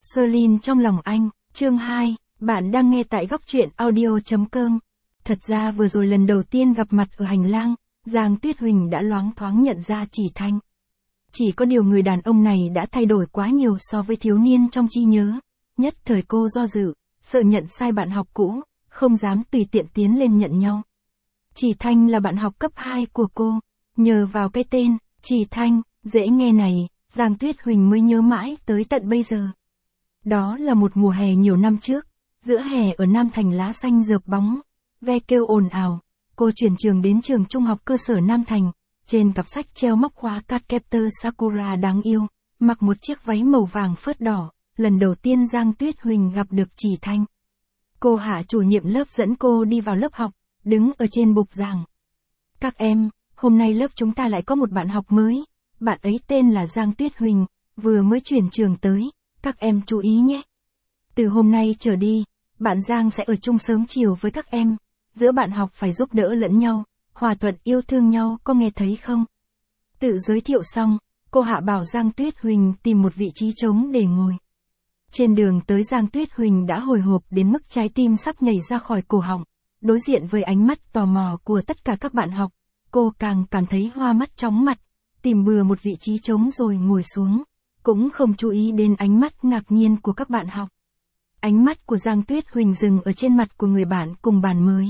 Sherlyn trong lòng anh, chương 2, bạn đang nghe tại góc truyện audio.com. Thật ra vừa rồi lần đầu tiên gặp mặt ở hành lang, Giang Tuyết Huỳnh đã loáng thoáng nhận ra Chỉ Thanh. Chỉ có điều người đàn ông này đã thay đổi quá nhiều so với thiếu niên trong trí nhớ. Nhất thời cô do dự, sợ nhận sai bạn học cũ, không dám tùy tiện tiến lên nhận nhau. Chỉ Thanh là bạn học cấp 2 của cô. Nhờ vào cái tên, Chỉ Thanh, dễ nghe này, Giang Tuyết Huỳnh mới nhớ mãi tới tận bây giờ. Đó là một mùa hè nhiều năm trước, giữa hè ở Nam Thành lá xanh rợp bóng, ve kêu ồn ào, cô chuyển trường đến trường trung học cơ sở Nam Thành, trên cặp sách treo móc khóa Cardcaptor Sakura đáng yêu, mặc một chiếc váy màu vàng phớt đỏ, lần đầu tiên Giang Tuyết Huỳnh gặp được Chỉ Thanh. Cô Hạ chủ nhiệm lớp dẫn cô đi vào lớp học, đứng ở trên bục giảng. Các em, hôm nay lớp chúng ta lại có một bạn học mới, bạn ấy tên là Giang Tuyết Huỳnh, vừa mới chuyển trường tới, các em chú ý nhé. Từ hôm nay trở đi, bạn Giang sẽ ở chung sớm chiều với các em, giữa bạn học phải giúp đỡ lẫn nhau, hòa thuận yêu thương nhau, có nghe thấy không? Tự giới thiệu xong, cô Hạ bảo Giang Tuyết Huỳnh tìm một vị trí trống để ngồi. Trên đường tới Giang Tuyết Huỳnh đã hồi hộp đến mức trái tim sắp nhảy ra khỏi cổ họng, đối diện với ánh mắt tò mò của tất cả các bạn học, cô càng cảm thấy hoa mắt chóng mặt, tìm bừa một vị trí trống rồi ngồi xuống, cũng không chú ý đến ánh mắt ngạc nhiên của các bạn học. Ánh mắt của Giang Tuyết Huỳnh dừng ở trên mặt của người bạn cùng bàn mới.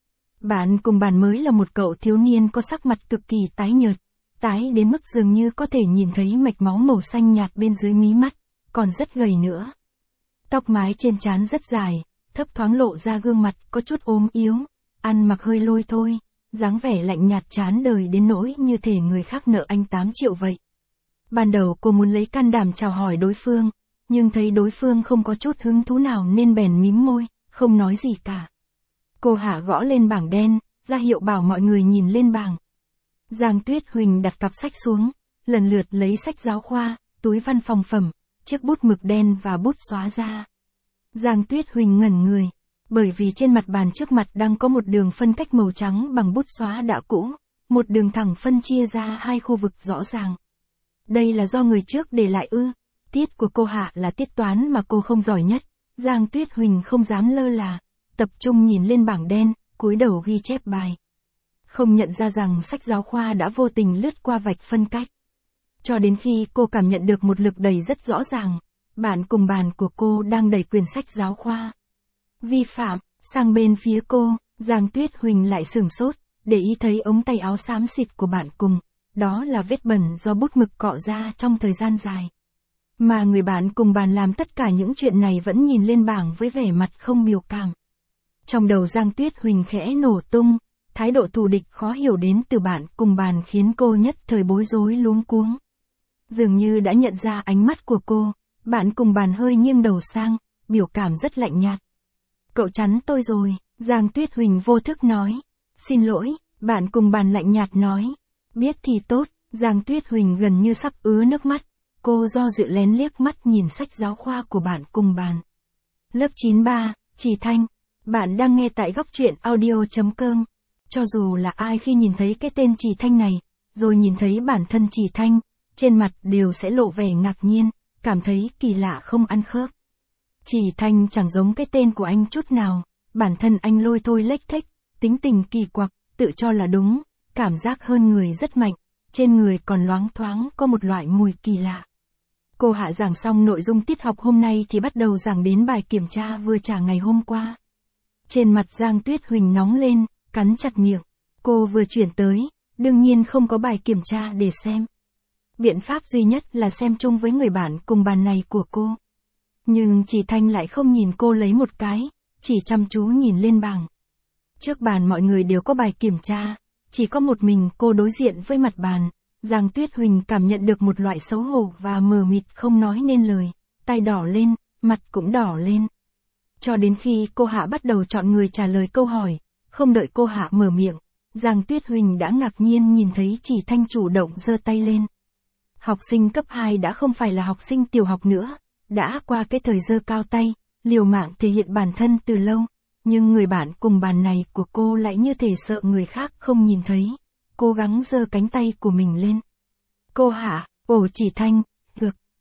Bạn cùng bàn mới là một cậu thiếu niên có sắc mặt cực kỳ tái nhợt, tái đến mức dường như có thể nhìn thấy mạch máu màu xanh nhạt bên dưới mí mắt, còn rất gầy nữa. Tóc mái trên trán rất dài, thấp thoáng lộ ra gương mặt có chút ốm yếu, ăn mặc hơi lôi thôi, dáng vẻ lạnh nhạt chán đời đến nỗi như thể người khác nợ anh 8 triệu vậy. Ban đầu cô muốn lấy can đảm chào hỏi đối phương, nhưng thấy đối phương không có chút hứng thú nào nên bèn mím môi, không nói gì cả. Cô Hạ gõ lên bảng đen, ra hiệu bảo mọi người nhìn lên bảng. Giang Tuyết Huỳnh đặt cặp sách xuống, lần lượt lấy sách giáo khoa, túi văn phòng phẩm, chiếc bút mực đen và bút xóa ra. Giang Tuyết Huỳnh ngẩn người, bởi vì trên mặt bàn trước mặt đang có một đường phân cách màu trắng bằng bút xóa đã cũ, một đường thẳng phân chia ra hai khu vực rõ ràng. Đây là do người trước để lại ư? Tiết của cô Hạ là tiết toán mà cô không giỏi nhất, Giang Tuyết Huỳnh không dám lơ là, tập trung nhìn lên bảng đen, cúi đầu ghi chép bài. Không nhận ra rằng sách giáo khoa đã vô tình lướt qua vạch phân cách. Cho đến khi cô cảm nhận được một lực đẩy rất rõ ràng, bạn cùng bàn của cô đang đẩy quyển sách giáo khoa. Vi phạm, sang bên phía cô, Giang Tuyết Huỳnh lại sửng sốt, để ý thấy ống tay áo xám xịt của bạn cùng, đó là vết bẩn do bút mực cọ ra trong thời gian dài. Mà người bạn cùng bàn làm tất cả những chuyện này vẫn nhìn lên bảng với vẻ mặt không biểu cảm. Trong đầu Giang Tuyết Huỳnh khẽ nổ tung, thái độ thù địch khó hiểu đến từ bạn cùng bàn khiến cô nhất thời bối rối luống cuống. Dường như đã nhận ra ánh mắt của cô, bạn cùng bàn hơi nghiêng đầu sang, biểu cảm rất lạnh nhạt. Cậu chắn tôi rồi, Giang Tuyết Huỳnh vô thức nói. Xin lỗi, bạn cùng bàn lạnh nhạt nói. Biết thì tốt, Giang Tuyết Huỳnh gần như sắp ứa nước mắt. Cô do dự lén liếc mắt nhìn sách giáo khoa của bạn cùng bàn. Lớp 93, Chỉ Thanh. Bạn đang nghe tại góc truyện audio.com. Cho dù là ai khi nhìn thấy cái tên Chỉ Thanh này, rồi nhìn thấy bản thân Chỉ Thanh, trên mặt đều sẽ lộ vẻ ngạc nhiên, cảm thấy kỳ lạ không ăn khớp. Chỉ Thanh chẳng giống cái tên của anh chút nào, bản thân anh lôi thôi lếch thếch, tính tình kỳ quặc, tự cho là đúng, cảm giác hơn người rất mạnh, trên người còn loáng thoáng có một loại mùi kỳ lạ. Cô Hạ giảng xong nội dung tiết học hôm nay thì bắt đầu giảng đến bài kiểm tra vừa trả ngày hôm qua. Trên mặt Giang Tuyết Huỳnh nóng lên, cắn chặt miệng. Cô vừa chuyển tới, đương nhiên không có bài kiểm tra để xem. Biện pháp duy nhất là xem chung với người bạn cùng bàn này của cô. Nhưng Chỉ Thanh lại không nhìn cô lấy một cái, chỉ chăm chú nhìn lên bảng. Trước bàn mọi người đều có bài kiểm tra, chỉ có một mình cô đối diện với mặt bàn. Giang Tuyết Huỳnh cảm nhận được một loại xấu hổ và mờ mịt không nói nên lời, tai đỏ lên, mặt cũng đỏ lên. Cho đến khi cô Hạ bắt đầu chọn người trả lời câu hỏi, không đợi cô Hạ mở miệng, Giang Tuyết Huỳnh đã ngạc nhiên nhìn thấy Chỉ Thanh chủ động giơ tay lên. Học sinh cấp 2 đã không phải là học sinh tiểu học nữa, đã qua cái thời giơ cao tay, liều mạng thể hiện bản thân từ lâu, nhưng người bạn cùng bàn này của cô lại như thể sợ người khác không nhìn thấy, cố gắng giơ cánh tay của mình lên. Cô Hạ, ồ Chỉ Thanh, được,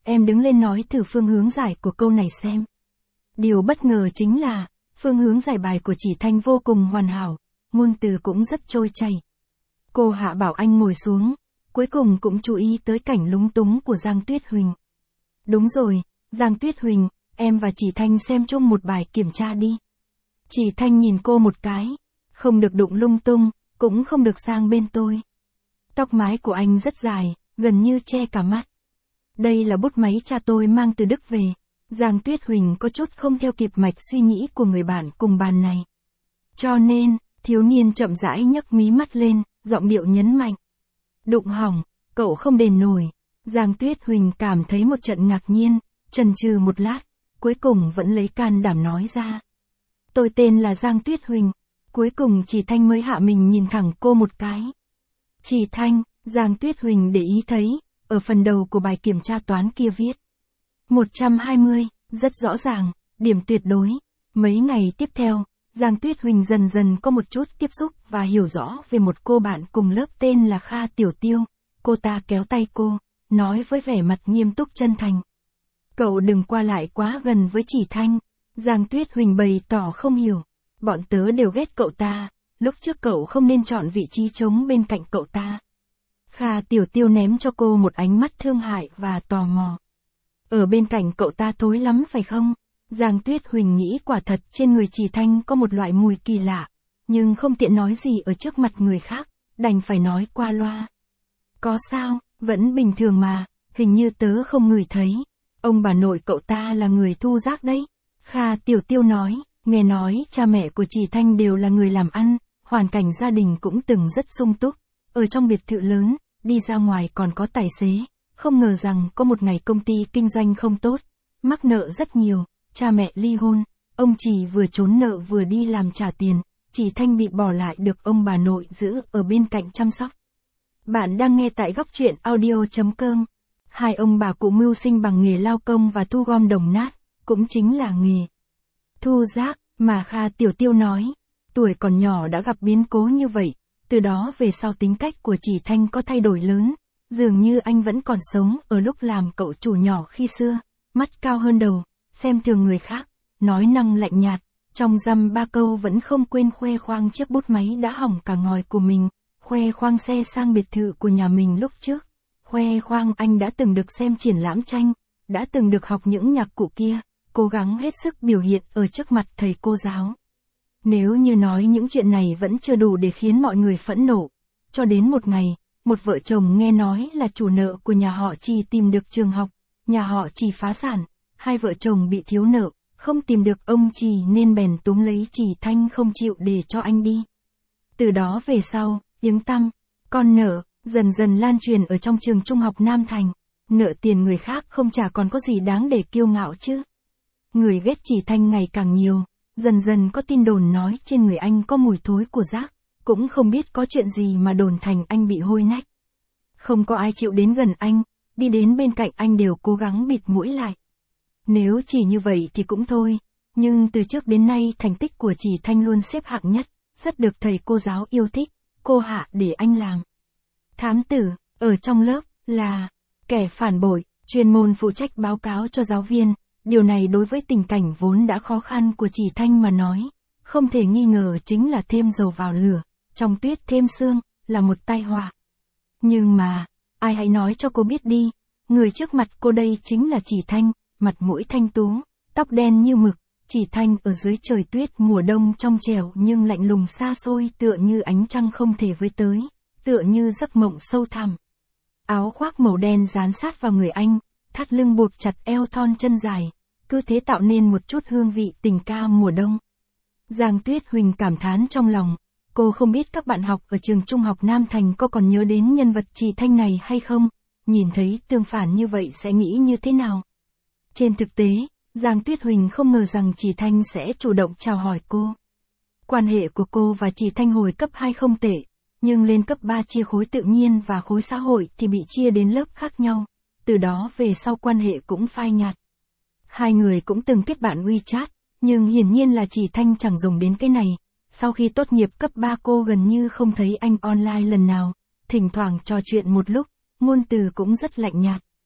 em đứng lên nói thử phương hướng giải của câu này xem. Điều bất ngờ chính là, phương hướng giải bài của Chỉ Thanh vô cùng hoàn hảo, ngôn từ cũng rất trôi chảy. Cô hạ bảo anh ngồi xuống, cuối cùng cũng chú ý tới cảnh lúng túng của Giang Tuyết Huỳnh. Đúng rồi, Giang Tuyết Huỳnh, em và Chỉ Thanh xem chung một bài kiểm tra đi. Chỉ Thanh nhìn cô một cái, không được đụng lung tung, cũng không được sang bên tôi. Tóc mái của anh rất dài, gần như che cả mắt. Đây là bút máy cha tôi mang từ Đức về. Giang Tuyết Huỳnh có chút không theo kịp mạch suy nghĩ của người bạn cùng bàn này. Cho nên, thiếu niên chậm rãi nhấc mí mắt lên, giọng điệu nhấn mạnh. Đụng hỏng, cậu không đền nổi. Giang Tuyết Huỳnh cảm thấy một trận ngạc nhiên, chần chừ một lát, cuối cùng vẫn lấy can đảm nói ra. Tôi tên là Giang Tuyết Huỳnh. Cuối cùng Chỉ Thanh mới hạ mình nhìn thẳng cô một cái. Chỉ Thanh, Giang Tuyết Huỳnh để ý thấy, ở phần đầu của bài kiểm tra toán kia viết 120, rất rõ ràng, điểm tuyệt đối. Mấy ngày tiếp theo, Giang Tuyết Huỳnh dần dần có một chút tiếp xúc và hiểu rõ về một cô bạn cùng lớp tên là Kha Tiểu Tiêu. Cô ta kéo tay cô, nói với vẻ mặt nghiêm túc chân thành. Cậu đừng qua lại quá gần với Chỉ Thanh. Giang Tuyết Huỳnh bày tỏ không hiểu. Bọn tớ đều ghét cậu ta, lúc trước cậu không nên chọn vị trí trống bên cạnh cậu ta. Kha Tiểu Tiêu ném cho cô một ánh mắt thương hại và tò mò. Ở bên cạnh cậu ta thối lắm phải không? Giang Tuyết Huỳnh nghĩ quả thật trên người Chỉ Thanh có một loại mùi kỳ lạ, nhưng không tiện nói gì ở trước mặt người khác, đành phải nói qua loa. Có sao, vẫn bình thường mà, hình như tớ không ngửi thấy. Ông bà nội cậu ta là người thu rác đấy. Kha Tiểu Tiêu nói, nghe nói cha mẹ của Chỉ Thanh đều là người làm ăn, hoàn cảnh gia đình cũng từng rất sung túc, ở trong biệt thự lớn, đi ra ngoài còn có tài xế, không ngờ rằng có một ngày công ty kinh doanh không tốt, mắc nợ rất nhiều, cha mẹ ly hôn, ông Chỉ vừa trốn nợ vừa đi làm trả tiền, Chỉ Thanh bị bỏ lại được ông bà nội giữ ở bên cạnh chăm sóc. Bạn đang nghe tại góc truyện audio.com. Hai ông bà cụ mưu sinh bằng nghề lao công và thu gom đồng nát, cũng chính là nghề thu rác, mà Kha Tiểu Tiêu nói, tuổi còn nhỏ đã gặp biến cố như vậy, từ đó về sau tính cách của Chỉ Thanh có thay đổi lớn, dường như anh vẫn còn sống ở lúc làm cậu chủ nhỏ khi xưa, mắt cao hơn đầu, xem thường người khác, nói năng lạnh nhạt, trong dăm ba câu vẫn không quên khoe khoang chiếc bút máy đã hỏng cả ngòi của mình, khoe khoang xe sang biệt thự của nhà mình lúc trước, khoe khoang anh đã từng được xem triển lãm tranh, đã từng được học những nhạc cụ kia, cố gắng hết sức biểu hiện ở trước mặt thầy cô giáo. Nếu như nói những chuyện này vẫn chưa đủ để khiến mọi người phẫn nộ, cho đến một ngày, một vợ chồng nghe nói là chủ nợ của nhà họ Chỉ tìm được trường học, nhà họ Chỉ phá sản, hai vợ chồng bị thiếu nợ, không tìm được ông Chỉ nên bèn túm lấy Chỉ Thanh không chịu để cho anh đi. Từ đó về sau, tiếng tăm, con nợ, dần dần lan truyền ở trong trường trung học Nam Thành, nợ tiền người khác không chả còn có gì đáng để kiêu ngạo chứ. Người ghét Chỉ Thanh ngày càng nhiều, dần dần có tin đồn nói trên người anh có mùi thối của rác, cũng không biết có chuyện gì mà đồn thành anh bị hôi nách. Không có ai chịu đến gần anh, đi đến bên cạnh anh đều cố gắng bịt mũi lại. Nếu chỉ như vậy thì cũng thôi, nhưng từ trước đến nay thành tích của Chỉ Thanh luôn xếp hạng nhất, rất được thầy cô giáo yêu thích, cô hạ để anh làm thám tử, ở trong lớp, là kẻ phản bội, chuyên môn phụ trách báo cáo cho giáo viên. Điều này đối với tình cảnh vốn đã khó khăn của Chỉ Thanh mà nói, không thể nghi ngờ chính là thêm dầu vào lửa, trong tuyết thêm sương, là một tai họa. Nhưng mà, ai hãy nói cho cô biết đi, người trước mặt cô đây chính là Chỉ Thanh, mặt mũi thanh tú, tóc đen như mực, Chỉ Thanh ở dưới trời tuyết mùa đông trong trẻo nhưng lạnh lùng xa xôi tựa như ánh trăng không thể với tới, tựa như giấc mộng sâu thẳm. Áo khoác màu đen dán sát vào người anh, thắt lưng buộc chặt eo thon chân dài, cứ thế tạo nên một chút hương vị tình ca mùa đông. Giang Tuyết Huỳnh cảm thán trong lòng, cô không biết các bạn học ở trường trung học Nam Thành có còn nhớ đến nhân vật Chỉ Thanh này hay không, nhìn thấy tương phản như vậy sẽ nghĩ như thế nào. Trên thực tế, Giang Tuyết Huỳnh không ngờ rằng Chỉ Thanh sẽ chủ động chào hỏi cô. Quan hệ của cô và Chỉ Thanh hồi cấp 2 không tệ, nhưng lên cấp 3 chia khối tự nhiên và khối xã hội thì bị chia đến lớp khác nhau, từ đó về sau quan hệ cũng phai nhạt. Hai người cũng từng kết bạn WeChat, nhưng hiển nhiên là Chỉ Thanh chẳng dùng đến cái này. Sau khi tốt nghiệp cấp 3 cô gần như không thấy anh online lần nào, thỉnh thoảng trò chuyện một lúc, ngôn từ cũng rất lạnh nhạt.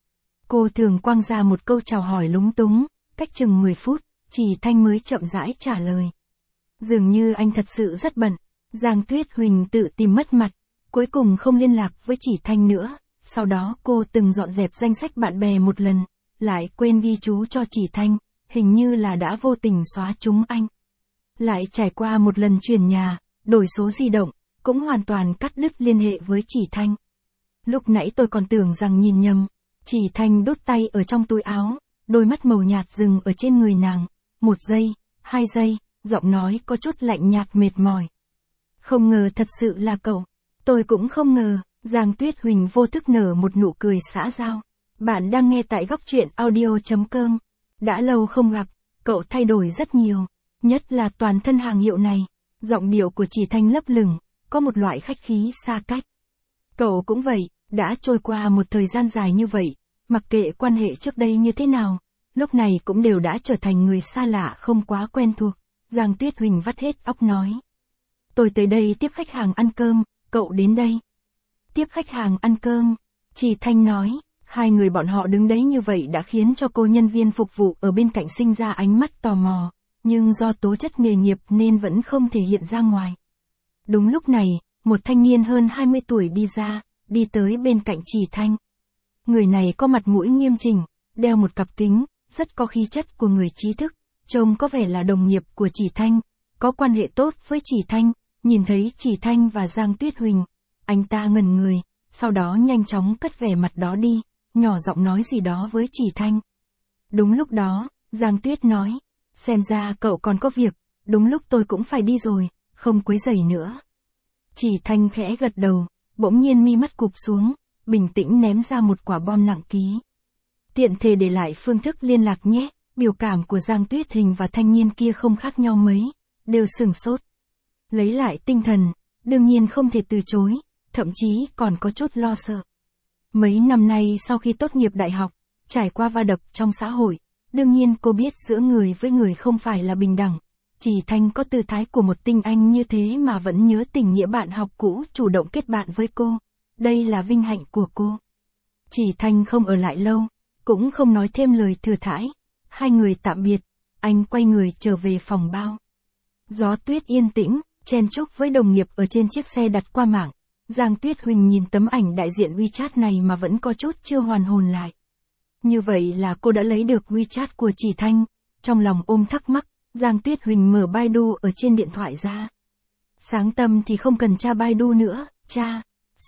Cô thường quăng ra một câu chào hỏi lúng túng, cách chừng 10 phút, Chỉ Thanh mới chậm rãi trả lời. Dường như anh thật sự rất bận. Giang Tuyết Huỳnh tự tìm mất mặt, cuối cùng không liên lạc với Chỉ Thanh nữa. Sau đó cô từng dọn dẹp danh sách bạn bè một lần, lại quên ghi chú cho Chỉ Thanh, hình như là đã vô tình xóa chúng anh. Lại trải qua một lần chuyển nhà, đổi số di động, cũng hoàn toàn cắt đứt liên hệ với Chỉ Thanh. Lúc nãy tôi còn tưởng rằng nhìn nhầm, Chỉ Thanh đút tay ở trong túi áo, đôi mắt màu nhạt dừng ở trên người nàng, 1 giây, 2 giây, giọng nói có chút lạnh nhạt mệt mỏi. Không ngờ thật sự là cậu. Tôi cũng không ngờ. Giang Tuyết Huỳnh vô thức nở một nụ cười xã giao. Bạn đang nghe tại góc truyện audio.com. Đã lâu không gặp, cậu thay đổi rất nhiều, nhất là toàn thân hàng hiệu này. Giọng điệu của Chỉ Thanh lấp lửng, có một loại khách khí xa cách. Cậu cũng vậy, đã trôi qua một thời gian dài như vậy, mặc kệ quan hệ trước đây như thế nào, lúc này cũng đều đã trở thành người xa lạ không quá quen thuộc. Giang Tuyết Huỳnh vắt hết óc nói. Tôi tới đây tiếp khách hàng ăn cơm, cậu đến đây. Tiếp khách hàng ăn cơm, Chỉ Thanh nói, hai người bọn họ đứng đấy như vậy đã khiến cho cô nhân viên phục vụ ở bên cạnh sinh ra ánh mắt tò mò, nhưng do tố chất nghề nghiệp nên vẫn không thể hiện ra ngoài. Đúng lúc này, một thanh niên hơn 20 tuổi đi ra, đi tới bên cạnh Chỉ Thanh. Người này có mặt mũi nghiêm chỉnh, đeo một cặp kính, rất có khí chất của người trí thức, trông có vẻ là đồng nghiệp của Chỉ Thanh, có quan hệ tốt với Chỉ Thanh. Nhìn thấy Chỉ Thanh và Giang Tuyết Huỳnh, anh ta ngẩn người, sau đó nhanh chóng cất vẻ mặt đó đi, nhỏ giọng nói gì đó với Chỉ Thanh. Đúng lúc đó, Giang Tuyết nói, xem ra cậu còn có việc, đúng lúc tôi cũng phải đi rồi, không quấy rầy nữa. Chỉ Thanh khẽ gật đầu, bỗng nhiên mi mắt cụp xuống, bình tĩnh ném ra một quả bom nặng ký. Tiện thể để lại phương thức liên lạc nhé. Biểu cảm của Giang Tuyết Huỳnh và thanh niên kia không khác nhau mấy, đều sửng sốt. Lấy lại tinh thần, đương nhiên không thể từ chối, thậm chí còn có chút lo sợ. Mấy năm nay sau khi tốt nghiệp đại học, trải qua va đập trong xã hội, đương nhiên cô biết giữa người với người không phải là bình đẳng. Chỉ Thanh có tư thái của một tinh anh như thế mà vẫn nhớ tình nghĩa bạn học cũ chủ động kết bạn với cô. Đây là vinh hạnh của cô. Chỉ Thanh không ở lại lâu, cũng không nói thêm lời thừa thãi. Hai người tạm biệt, anh quay người trở về phòng bao. Gió tuyết yên tĩnh, chen chúc với đồng nghiệp ở trên chiếc xe đặt qua mạng. Giang Tuyết Huỳnh nhìn tấm ảnh đại diện WeChat này mà vẫn có chút chưa hoàn hồn lại. Như vậy là cô đã lấy được WeChat của Chỉ Thanh. Trong lòng ôm thắc mắc, Giang Tuyết Huỳnh mở Baidu ở trên điện thoại ra. Sáng tâm thì không cần tra Baidu nữa, tra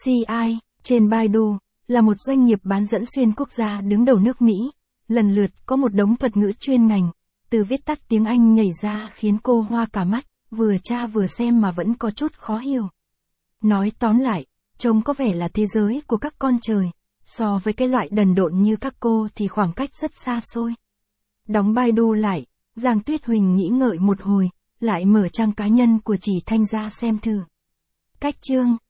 CI trên Baidu là một doanh nghiệp bán dẫn xuyên quốc gia đứng đầu nước Mỹ. Lần lượt có một đống thuật ngữ chuyên ngành, từ viết tắt tiếng Anh nhảy ra khiến cô hoa cả mắt, vừa tra vừa xem mà vẫn có chút khó hiểu. Nói tóm lại, trông có vẻ là thế giới của các con trời, so với cái loại đần độn như các cô thì khoảng cách rất xa xôi. Đóng Baidu lại, Giang Tuyết Huỳnh nghĩ ngợi một hồi, lại mở trang cá nhân của Chỉ Thanh ra xem thử. Cách chương